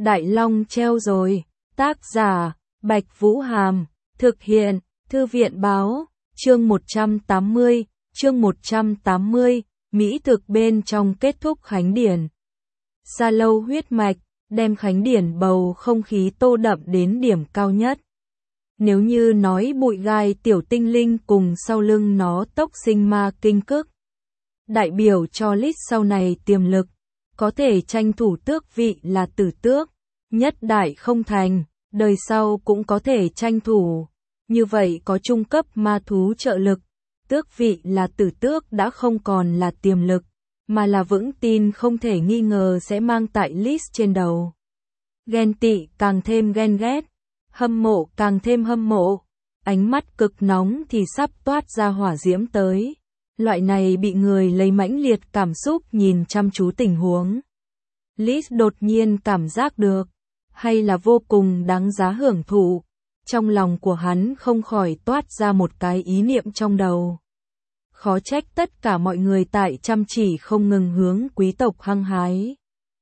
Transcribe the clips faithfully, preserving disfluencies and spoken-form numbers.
Đại Long treo rồi. Tác giả, Bạch Vũ Hàm. Thực hiện, Thư viện Báo. Chương một trăm tám mươi, chương một trăm tám mươi, Mỹ thực bên trong kết thúc khánh điển. Sa lâu huyết mạch, đem khánh điển bầu không khí tô đậm đến điểm cao nhất. Nếu như nói bụi gai tiểu tinh linh cùng sau lưng nó tốc sinh ma kinh cức, đại biểu cho lít sau này tiềm lực, có thể tranh thủ tước vị là tử tước, nhất đại không thành, đời sau cũng có thể tranh thủ. Như vậy có trung cấp ma thú trợ lực, tước vị là tử tước đã không còn là tiềm lực, mà là vững tin không thể nghi ngờ sẽ mang tại list trên đầu. Ghen tị càng thêm ghen ghét, hâm mộ càng thêm hâm mộ, ánh mắt cực nóng thì sắp toát ra hỏa diễm tới. Loại này bị người lấy mãnh liệt cảm xúc nhìn chăm chú tình huống. Liz đột nhiên cảm giác được, hay là vô cùng đáng giá hưởng thụ. Trong lòng của hắn không khỏi toát ra một cái ý niệm trong đầu. Khó trách tất cả mọi người tại chăm chỉ không ngừng hướng quý tộc hăng hái.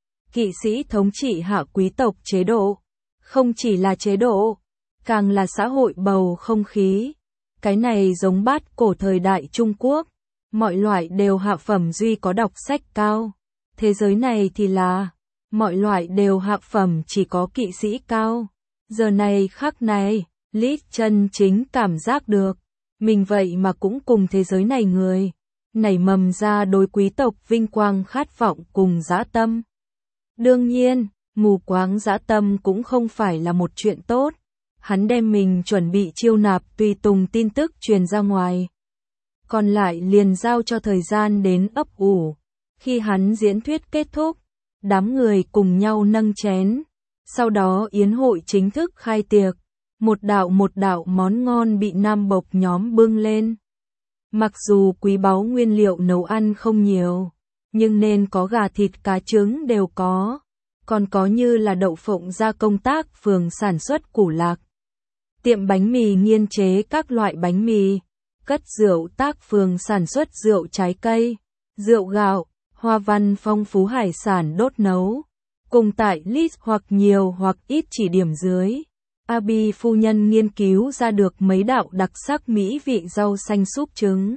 Kỵ sĩ thống trị hạ quý tộc chế độ, không chỉ là chế độ, càng là xã hội bầu không khí. Cái này giống bát cổ thời đại Trung Quốc, mọi loại đều hạ phẩm duy có đọc sách cao. Thế giới này thì là, mọi loại đều hạ phẩm chỉ có kỵ sĩ cao. Giờ này khắc này, Liz chân chính cảm giác được, mình vậy mà cũng cùng thế giới này người, nảy mầm ra đối quý tộc vinh quang khát vọng cùng dã tâm. Đương nhiên, mù quáng dã tâm cũng không phải là một chuyện tốt, hắn đem mình chuẩn bị chiêu nạp tùy tùng tin tức truyền ra ngoài. Còn lại liền giao cho thời gian đến ấp ủ. Khi hắn diễn thuyết kết thúc, đám người cùng nhau nâng chén. Sau đó yến hội chính thức khai tiệc. Một đạo một đạo món ngon bị nam bộc nhóm bưng lên. Mặc dù quý báu nguyên liệu nấu ăn không nhiều, nhưng nên có gà thịt cá trứng đều có. Còn có như là đậu phộng gia công tác phường sản xuất củ lạc. Tiệm bánh mì nghiên chế các loại bánh mì. Cất rượu tác phường sản xuất rượu trái cây, rượu gạo, hoa văn phong phú hải sản đốt nấu. Cùng tại list hoặc nhiều hoặc ít chỉ điểm dưới, Abi phu nhân nghiên cứu ra được mấy đạo đặc sắc mỹ vị rau xanh súp trứng,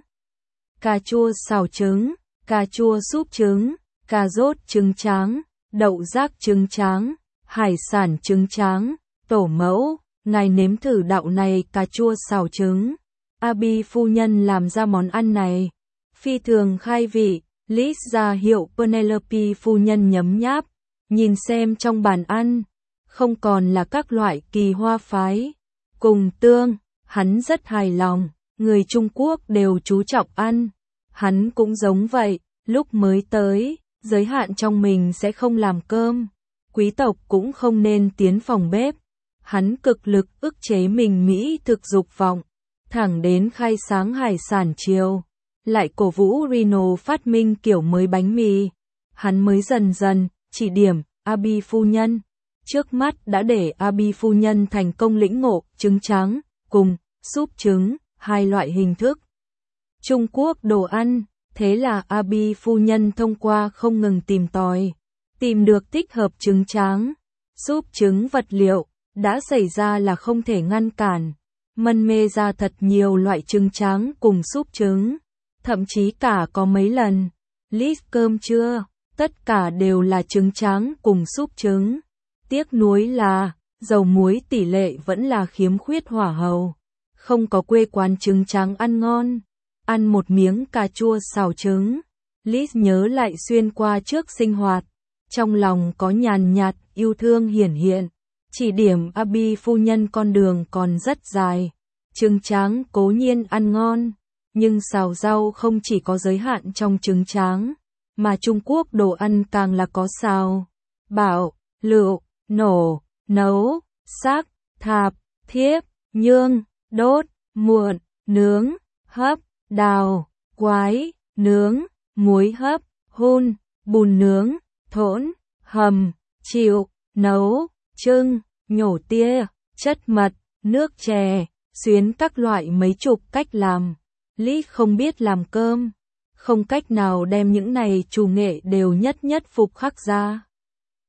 cà chua xào trứng, cà chua súp trứng, cà rốt trứng tráng, đậu rác trứng tráng, hải sản trứng tráng, tổ mẫu, ngài nếm thử đạo này cà chua xào trứng. Abi phu nhân làm ra món ăn này, phi thường khai vị. Liz ra hiệu Penelope phu nhân nhấm nháp, nhìn xem trong bàn ăn, không còn là các loại kỳ hoa phái, cùng tương, hắn rất hài lòng, người Trung Quốc đều chú trọng ăn, hắn cũng giống vậy, lúc mới tới, giới hạn trong mình sẽ không làm cơm, quý tộc cũng không nên tiến phòng bếp, hắn cực lực ức chế mình mỹ thực dục vọng, thẳng đến khai sáng hải sản chiều. Lại cổ vũ Reno phát minh kiểu mới bánh mì, hắn mới dần dần chỉ điểm Abi phu nhân. Trước mắt đã để Abi phu nhân thành công lĩnh ngộ trứng trắng cùng súp trứng, hai loại hình thức Trung Quốc đồ ăn. Thế là Abi phu nhân thông qua không ngừng tìm tòi, tìm được thích hợp trứng trắng, súp trứng vật liệu, đã xảy ra là không thể ngăn cản, mân mê ra thật nhiều loại trứng trắng cùng súp trứng. Thậm chí cả có mấy lần, list cơm trưa, tất cả đều là trứng trắng cùng súp trứng. Tiếc nuối là, dầu muối tỷ lệ vẫn là khiếm khuyết hỏa hầu. Không có quê quán trứng trắng ăn ngon. Ăn một miếng cà chua xào trứng, list nhớ lại xuyên qua trước sinh hoạt. Trong lòng có nhàn nhạt, yêu thương hiển hiện. Chỉ điểm Abi phu nhân con đường còn rất dài. Trứng trắng cố nhiên ăn ngon. Nhưng xào rau không chỉ có giới hạn trong trứng trắng, mà Trung Quốc đồ ăn càng là có xào, bảo, lựu, nổ, nấu, xác, thạp, thiếp, nhương, đốt, muộn, nướng, hấp, đào, quái, nướng, muối hấp, hun, bùn nướng, thỗn, hầm, chịu, nấu, trưng, nhổ tia, chất mật, nước chè, xuyến các loại mấy chục cách làm. Lý không biết làm cơm, không cách nào đem những này chủ nghệ đều nhất nhất phục khắc ra.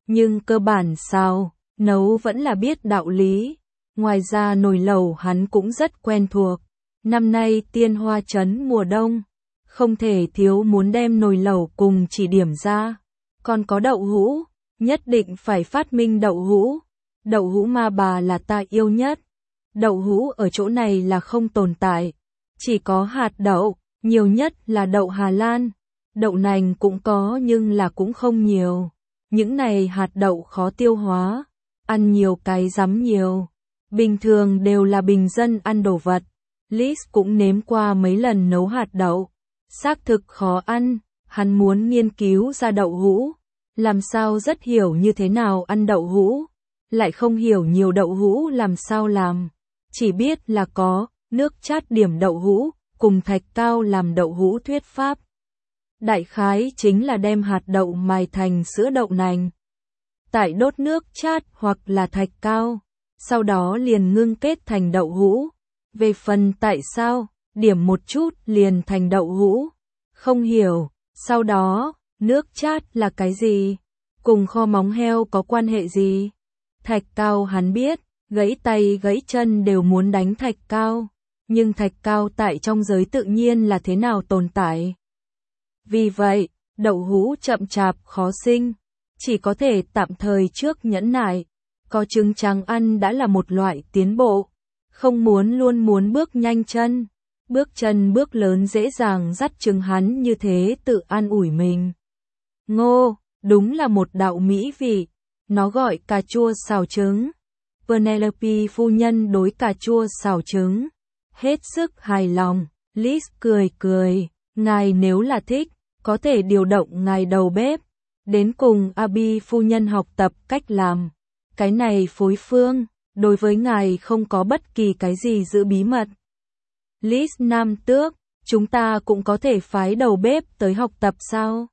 nhưng cơ bản xào, nấu vẫn là biết đạo lý. Ngoài ra nồi lẩu hắn cũng rất quen thuộc. Năm nay Tiên Hoa Trấn mùa đông, không thể thiếu muốn đem nồi lẩu cùng chỉ điểm ra. Còn có đậu hũ, nhất định phải phát minh đậu hũ. Đậu hũ ma bà là ta yêu nhất. Đậu hũ ở chỗ này là không tồn tại. Chỉ có hạt đậu, nhiều nhất là đậu Hà Lan. Đậu nành cũng có nhưng là cũng không nhiều. Những này hạt đậu khó tiêu hóa, ăn nhiều cái rắm nhiều. Bình thường đều là bình dân ăn đồ vật. Liz cũng nếm qua mấy lần nấu hạt đậu. Xác thực khó ăn, hắn muốn nghiên cứu ra đậu hũ. Làm sao rất hiểu như thế nào ăn đậu hũ, lại không hiểu nhiều đậu hũ làm sao làm. Chỉ biết là có nước chát điểm đậu hũ, cùng thạch cao làm đậu hũ thuyết pháp. Đại khái chính là đem hạt đậu mài thành sữa đậu nành. Tại đốt nước chát hoặc là thạch cao, sau đó liền ngưng kết thành đậu hũ. Về phần tại sao, điểm một chút liền thành đậu hũ. Không hiểu, sau đó, nước chát là cái gì? Cùng kho móng heo có quan hệ gì? Thạch cao hắn biết, gãy tay gãy chân đều muốn đánh thạch cao. Nhưng thạch cao tại trong giới tự nhiên là thế nào tồn tại? Vì vậy, đậu hũ chậm chạp khó sinh, chỉ có thể tạm thời trước nhẫn nại. Có trứng trắng ăn đã là một loại tiến bộ, không muốn luôn muốn bước nhanh chân. Bước chân bước lớn dễ dàng dắt chừng hắn như thế tự an ủi mình. Ngô, đúng là một đạo mỹ vị, nó gọi cà chua xào trứng. Penelope phu nhân đối cà chua xào trứng hết sức hài lòng. Liz cười cười, ngài nếu là thích, có thể điều động ngài đầu bếp, đến cùng Abby phu nhân học tập cách làm. Cái này phối phương, đối với ngài không có bất kỳ cái gì giữ bí mật. Liz Nam Tước, chúng ta cũng có thể phái đầu bếp tới học tập sao?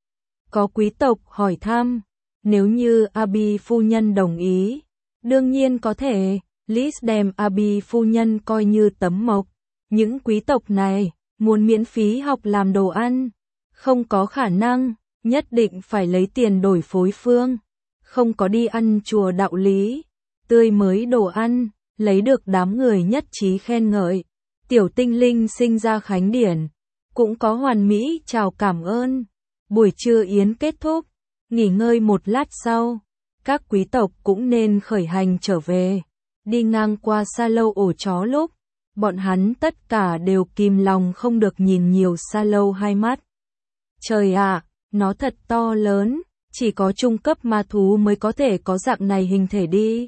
Có quý tộc hỏi thăm, nếu như Abby phu nhân đồng ý, đương nhiên có thể. Liz đem Abby phu nhân coi như tấm mộc. Những quý tộc này, muốn miễn phí học làm đồ ăn, không có khả năng, nhất định phải lấy tiền đổi phối phương. Không có đi ăn chùa đạo lý, tươi mới đồ ăn, lấy được đám người nhất trí khen ngợi. Tiểu tinh linh sinh ra khánh điển, cũng có hoàn mỹ chào cảm ơn. Buổi trưa yến kết thúc, nghỉ ngơi một lát sau, các quý tộc cũng nên khởi hành trở về. Đi ngang qua xa lâu ổ chó lúc, bọn hắn tất cả đều kìm lòng không được nhìn nhiều xa lâu hai mắt. Trời ạ, nó thật to lớn, chỉ có trung cấp ma thú mới có thể có dạng này hình thể đi.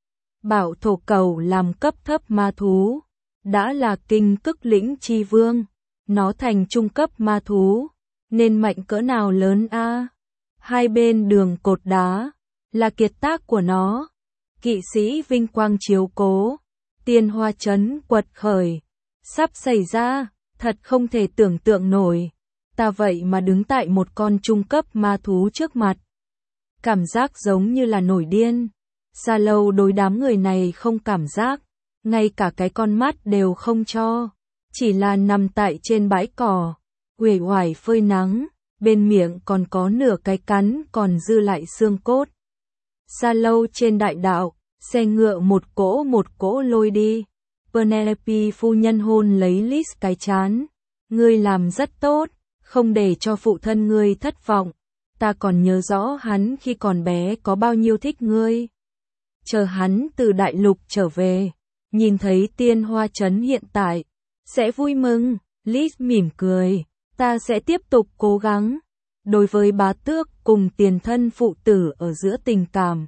Bảo thổ cầu làm cấp thấp ma thú, đã là kinh cức lĩnh chi vương, nó thành trung cấp ma thú, nên mạnh cỡ nào lớn a? À? Hai bên đường cột đá, là kiệt tác của nó. Kỵ sĩ vinh quang chiếu cố, Tiên Hoa Trấn quật khởi, sắp xảy ra, thật không thể tưởng tượng nổi. Ta vậy mà đứng tại một con trung cấp ma thú trước mặt. Cảm giác giống như là nổi điên. Xa lâu đối đám người này không cảm giác, ngay cả cái con mắt đều không cho. Chỉ là nằm tại trên bãi cỏ, uể oải phơi nắng, bên miệng còn có nửa cái cắn còn dư lại xương cốt. Xa lâu trên đại đạo, xe ngựa một cỗ một cỗ lôi đi. Penelope phu nhân hôn lấy Liz cái chán. Ngươi làm rất tốt, không để cho phụ thân ngươi thất vọng. Ta còn nhớ rõ hắn khi còn bé có bao nhiêu thích ngươi. Chờ hắn từ đại lục trở về, nhìn thấy Tiên Hoa Trấn hiện tại, sẽ vui mừng. Liz mỉm cười, ta sẽ tiếp tục cố gắng. Đối với bá tước cùng tiền thân phụ tử ở giữa tình cảm,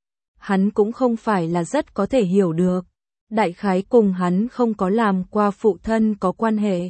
hắn cũng không phải là rất có thể hiểu được. Đại khái cùng hắn không có làm qua phụ thân có quan hệ.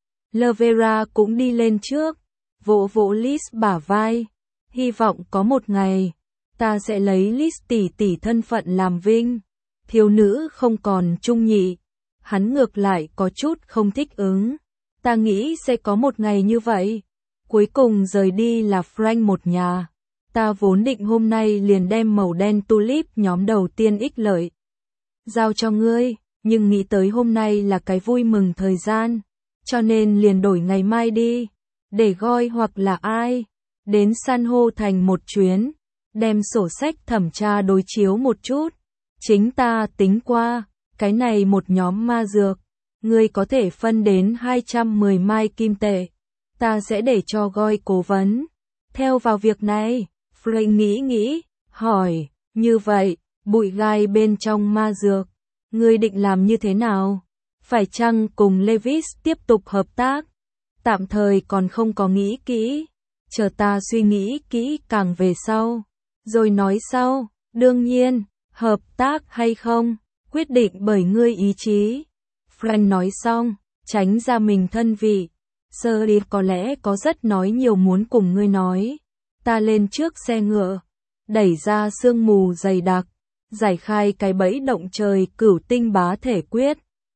Lavera cũng đi lên trước, vỗ vỗ Liz bả vai. Hy vọng có một ngày, ta sẽ lấy Liz tỷ tỷ thân phận làm vinh. Thiếu nữ không còn trung nhị. Hắn ngược lại có chút không thích ứng. Ta nghĩ sẽ có một ngày như vậy. Cuối cùng rời đi là Frank một nhà. Ta vốn định hôm nay liền đem màu đen tulip nhóm đầu tiên ích lợi giao cho ngươi, nhưng nghĩ tới hôm nay là cái vui mừng thời gian, cho nên liền đổi ngày mai đi, để Goy hoặc là ai đến san hô thành một chuyến. đem sổ sách thẩm tra đối chiếu một chút. Chính ta tính qua, cái này một nhóm ma dược, ngươi có thể phân đến hai trăm mười mai kim tệ. Ta sẽ để cho Goi cố vấn theo vào việc này. Frank nghĩ nghĩ, hỏi, như vậy, bụi gai bên trong ma dược, ngươi định làm như thế nào? Phải chăng cùng Lewis tiếp tục hợp tác? Tạm thời còn không có nghĩ kỹ, chờ ta suy nghĩ kỹ càng về sau, rồi nói sau. Đương nhiên, hợp tác hay không, quyết định bởi ngươi ý chí. Frank nói xong, tránh ra mình thân vị. Sheriff có lẽ có rất nói nhiều muốn cùng ngươi nói. Ta lên trước xe ngựa, đẩy ra sương mù dày đặc, giải khai cái bẫy động trời cửu tinh bá thể quyết.